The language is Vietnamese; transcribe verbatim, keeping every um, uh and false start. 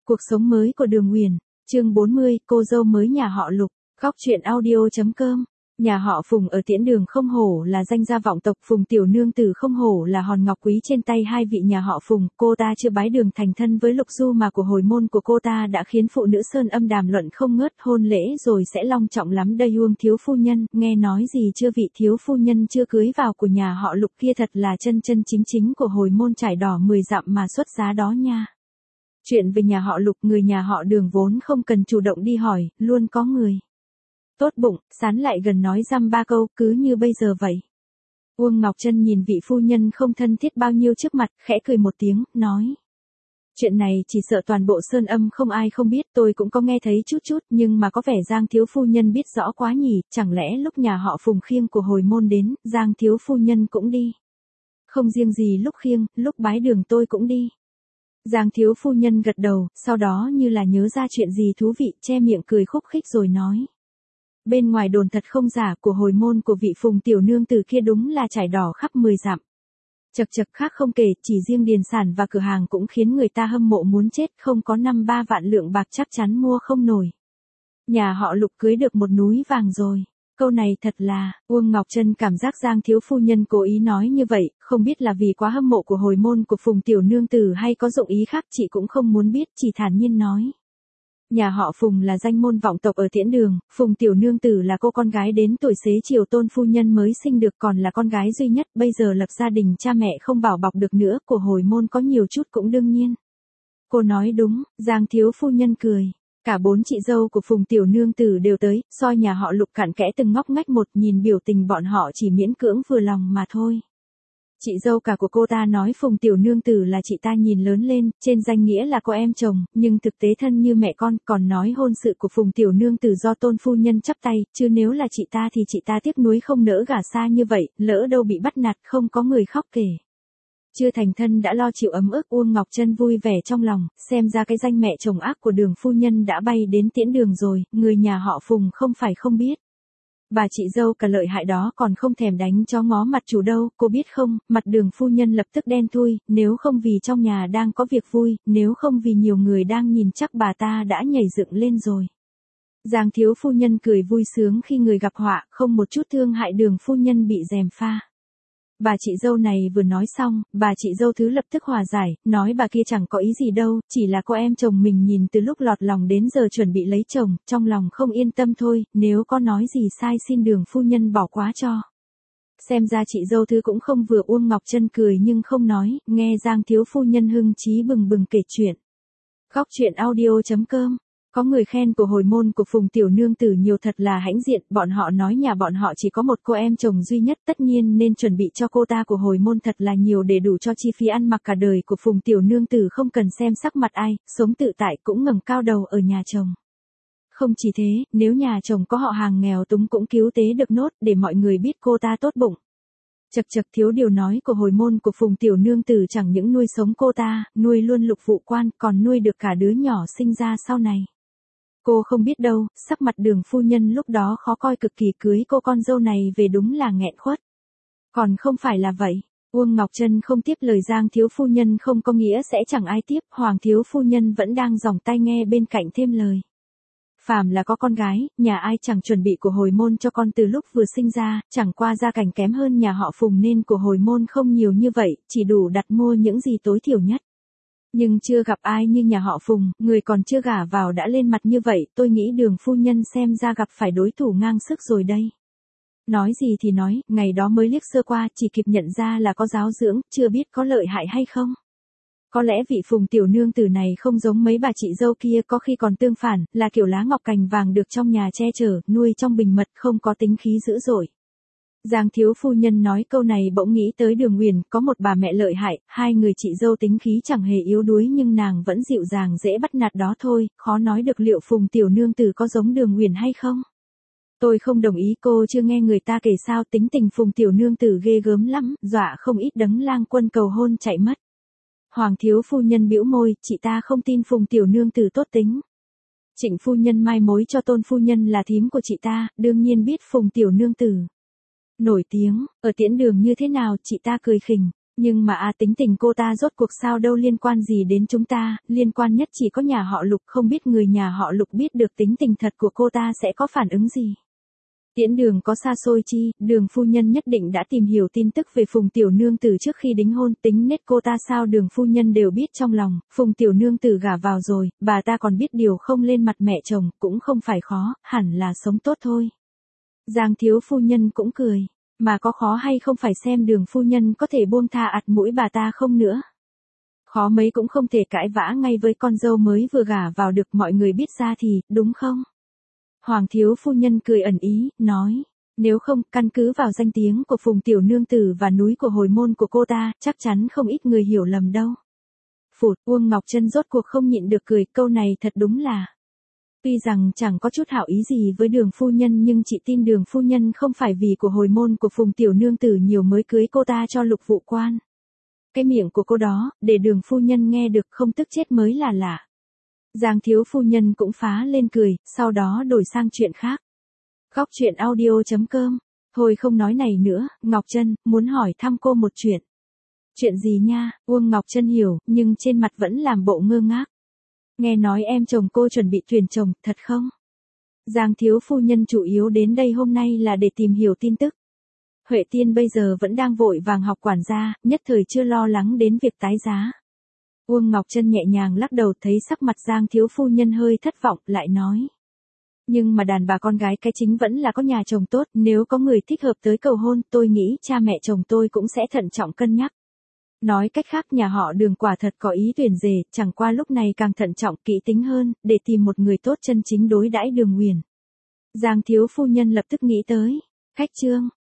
Cuộc sống mới của Đường Uyển, chương bốn mươi, cô dâu mới nhà họ Lục, góc truyện audio.com. Nhà họ Phùng ở Tiễn Đường không hổ là danh gia vọng tộc, Phùng tiểu nương tử không hổ là hòn ngọc quý trên tay hai vị nhà họ Phùng, cô ta chưa bái đường thành thân với Lục Du mà của hồi môn của cô ta đã khiến phụ nữ Sơn Âm đàm luận không ngớt, hôn lễ rồi sẽ long trọng lắm đây. Uông thiếu phu nhân, nghe nói gì chưa, vị thiếu phu nhân chưa cưới vào của nhà họ Lục kia thật là chân chân chính chính của hồi môn trải đỏ mười dặm mà xuất giá đó nha. Chuyện về nhà họ Lục, người nhà họ Đường vốn không cần chủ động đi hỏi, luôn có người tốt bụng, sán lại gần nói dăm ba câu, cứ như bây giờ vậy. Uông Ngọc Trân nhìn vị phu nhân không thân thiết bao nhiêu trước mặt, khẽ cười một tiếng, nói. Chuyện này chỉ sợ toàn bộ Sơn Âm không ai không biết, tôi cũng có nghe thấy chút chút, nhưng mà có vẻ Giang thiếu phu nhân biết rõ quá nhỉ, chẳng lẽ lúc nhà họ Phùng khiêng của hồi môn đến, Giang thiếu phu nhân cũng đi. Không riêng gì lúc khiêng, lúc bái đường tôi cũng đi. Giang thiếu phu nhân gật đầu, sau đó như là nhớ ra chuyện gì thú vị, che miệng cười khúc khích rồi nói. Bên ngoài đồn thật không giả, của hồi môn của vị Phùng tiểu nương tử kia đúng là trải đỏ khắp mười dặm. Chật chật, khác không kể, chỉ riêng điền sản và cửa hàng cũng khiến người ta hâm mộ muốn chết, không có năm ba vạn lượng bạc chắc chắn mua không nổi. Nhà họ Lục cưới được một núi vàng rồi. Câu này thật là, Uông Ngọc Trân cảm giác Giang thiếu phu nhân cố ý nói như vậy, không biết là vì quá hâm mộ của hồi môn của Phùng tiểu nương tử hay có dụng ý khác, chị cũng không muốn biết, chỉ thản nhiên nói. Nhà họ Phùng là danh môn vọng tộc ở Tiễn Đường, Phùng tiểu nương tử là cô con gái đến tuổi xế chiều tôn phu nhân mới sinh được, còn là con gái duy nhất, bây giờ lập gia đình cha mẹ không bảo bọc được nữa, của hồi môn có nhiều chút cũng đương nhiên. Cô nói đúng, Giang thiếu phu nhân cười. Cả bốn chị dâu của Phùng tiểu nương tử đều tới, soi nhà họ Lục cặn kẽ từng ngóc ngách một, nhìn biểu tình bọn họ chỉ miễn cưỡng vừa lòng mà thôi. Chị dâu cả của cô ta nói Phùng tiểu nương tử là chị ta nhìn lớn lên, trên danh nghĩa là cô em chồng, nhưng thực tế thân như mẹ con, còn nói hôn sự của Phùng tiểu nương tử do tôn phu nhân chắp tay, chứ nếu là chị ta thì chị ta tiếc nuối không nỡ gả xa như vậy, lỡ đâu bị bắt nạt không có người khóc kể. Chưa thành thân đã lo chịu ấm ức, Uông Ngọc Trân vui vẻ trong lòng, xem ra cái danh mẹ chồng ác của Đường phu nhân đã bay đến Tiễn Đường rồi, người nhà họ Phùng không phải không biết. Bà chị dâu cả lợi hại đó còn không thèm đánh chó ngó mặt chủ đâu, cô biết không, mặt Đường phu nhân lập tức đen thui, nếu không vì trong nhà đang có việc vui, nếu không vì nhiều người đang nhìn chắc bà ta đã nhảy dựng lên rồi. Giang thiếu phu nhân cười vui sướng khi người gặp họa, không một chút thương hại Đường phu nhân bị gièm pha. Bà chị dâu này vừa nói xong, bà chị dâu thứ lập tức hòa giải, nói bà kia chẳng có ý gì đâu, chỉ là cô em chồng mình nhìn từ lúc lọt lòng đến giờ chuẩn bị lấy chồng, trong lòng không yên tâm thôi, nếu có nói gì sai xin Đường phu nhân bỏ qua cho. Xem ra chị dâu thứ cũng không vừa. Uông Ngọc Trân cười nhưng không nói, nghe Giang thiếu phu nhân hưng chí bừng bừng kể chuyện. Góc truyện audio.com. Có người khen của hồi môn của Phùng tiểu nương tử nhiều thật là hãnh diện, bọn họ nói nhà bọn họ chỉ có một cô em chồng duy nhất, tất nhiên nên chuẩn bị cho cô ta của hồi môn thật là nhiều để đủ cho chi phí ăn mặc cả đời của Phùng tiểu nương tử, không cần xem sắc mặt ai, sống tự tại cũng ngẩng cao đầu ở nhà chồng. Không chỉ thế, nếu nhà chồng có họ hàng nghèo túng cũng cứu tế được nốt, để mọi người biết cô ta tốt bụng. Chật chật, thiếu điều nói của hồi môn của Phùng tiểu nương tử chẳng những nuôi sống cô ta, nuôi luôn Lục vụ quan, còn nuôi được cả đứa nhỏ sinh ra sau này. Cô không biết đâu, sắc mặt Đường phu nhân lúc đó khó coi cực kỳ, cưới cô con dâu này về đúng là nghẹn khuất. Còn không phải là vậy, Uông Ngọc Trân không tiếp lời Giang thiếu phu nhân không có nghĩa sẽ chẳng ai tiếp, Hoàng thiếu phu nhân vẫn đang giòng tai nghe bên cạnh thêm lời. Phàm là có con gái, nhà ai chẳng chuẩn bị của hồi môn cho con từ lúc vừa sinh ra, chẳng qua gia cảnh kém hơn nhà họ Phùng nên của hồi môn không nhiều như vậy, chỉ đủ đặt mua những gì tối thiểu nhất. Nhưng chưa gặp ai như nhà họ Phùng, người còn chưa gả vào đã lên mặt như vậy, tôi nghĩ Đường phu nhân xem ra gặp phải đối thủ ngang sức rồi đây. Nói gì thì nói, ngày đó mới liếc sơ qua, chỉ kịp nhận ra là có giáo dưỡng, chưa biết có lợi hại hay không. Có lẽ vị Phùng tiểu nương tử này không giống mấy bà chị dâu kia, có khi còn tương phản, là kiểu lá ngọc cành vàng được trong nhà che chở, nuôi trong bình mật, không có tính khí dữ dội. Giang thiếu phu nhân nói câu này bỗng nghĩ tới Đường Uyển, có một bà mẹ lợi hại, hai người chị dâu tính khí chẳng hề yếu đuối nhưng nàng vẫn dịu dàng dễ bắt nạt đó thôi, khó nói được liệu Phùng tiểu nương tử có giống Đường Uyển hay không. Tôi không đồng ý, cô chưa nghe người ta kể sao, tính tình Phùng tiểu nương tử ghê gớm lắm, dọa không ít đấng lang quân cầu hôn chạy mất. Hoàng thiếu phu nhân bĩu môi, chị ta không tin Phùng tiểu nương tử tốt tính. Trịnh phu nhân mai mối cho tôn phu nhân là thím của chị ta, đương nhiên biết Phùng tiểu nương tử nổi tiếng, ở Tiễn Đường như thế nào, chị ta cười khỉnh. Nhưng mà a tính tình cô ta rốt cuộc sao đâu liên quan gì đến chúng ta, liên quan nhất chỉ có nhà họ Lục, không biết người nhà họ Lục biết được tính tình thật của cô ta sẽ có phản ứng gì. Tiễn Đường có xa xôi chi, Đường phu nhân nhất định đã tìm hiểu tin tức về Phùng tiểu nương tử trước khi đính hôn, tính nết cô ta sao Đường phu nhân đều biết trong lòng, Phùng tiểu nương tử gả vào rồi, bà ta còn biết điều không lên mặt mẹ chồng, cũng không phải khó, hẳn là sống tốt thôi. Giang thiếu phu nhân cũng cười, mà có khó hay không phải xem Đường phu nhân có thể buông tha ạt mũi bà ta không nữa. Khó mấy cũng không thể cãi vã ngay với con dâu mới vừa gả vào được, mọi người biết ra thì, đúng không? Hoàng thiếu phu nhân cười ẩn ý, nói, nếu không, căn cứ vào danh tiếng của Phùng tiểu nương tử và núi của hồi môn của cô ta, chắc chắn không ít người hiểu lầm đâu. Phụt, Uông Ngọc Trân rốt cuộc không nhịn được cười, câu này thật đúng là. Tuy rằng chẳng có chút hảo ý gì với Đường phu nhân nhưng chị tin Đường phu nhân không phải vì của hồi môn của Phùng tiểu nương tử nhiều mới cưới cô ta cho Lục vụ quan. Cái miệng của cô đó, để Đường phu nhân nghe được không tức chết mới là lạ. Giang thiếu phu nhân cũng phá lên cười, sau đó đổi sang chuyện khác. Góc truyện audio chấm com. Thôi không nói này nữa, Ngọc Trân, muốn hỏi thăm cô một chuyện. Chuyện gì nha? Uông Ngọc Trân hiểu, nhưng trên mặt vẫn làm bộ ngơ ngác. Nghe nói em chồng cô chuẩn bị tuyển chồng, thật không? Giang thiếu phu nhân chủ yếu đến đây hôm nay là để tìm hiểu tin tức. Huệ Tiên bây giờ vẫn đang vội vàng học quản gia, nhất thời chưa lo lắng đến việc tái giá. Uông Ngọc Trân nhẹ nhàng lắc đầu, thấy sắc mặt Giang thiếu phu nhân hơi thất vọng, lại nói. Nhưng mà đàn bà con gái cái chính vẫn là có nhà chồng tốt, nếu có người thích hợp tới cầu hôn, tôi nghĩ cha mẹ chồng tôi cũng sẽ thận trọng cân nhắc. Nói cách khác nhà họ Đường quả thật có ý tuyển rể, chẳng qua lúc này càng thận trọng kỹ tính hơn, để tìm một người tốt chân chính đối đãi Đường Nguyền. Giang thiếu phu nhân lập tức nghĩ tới, khách trương,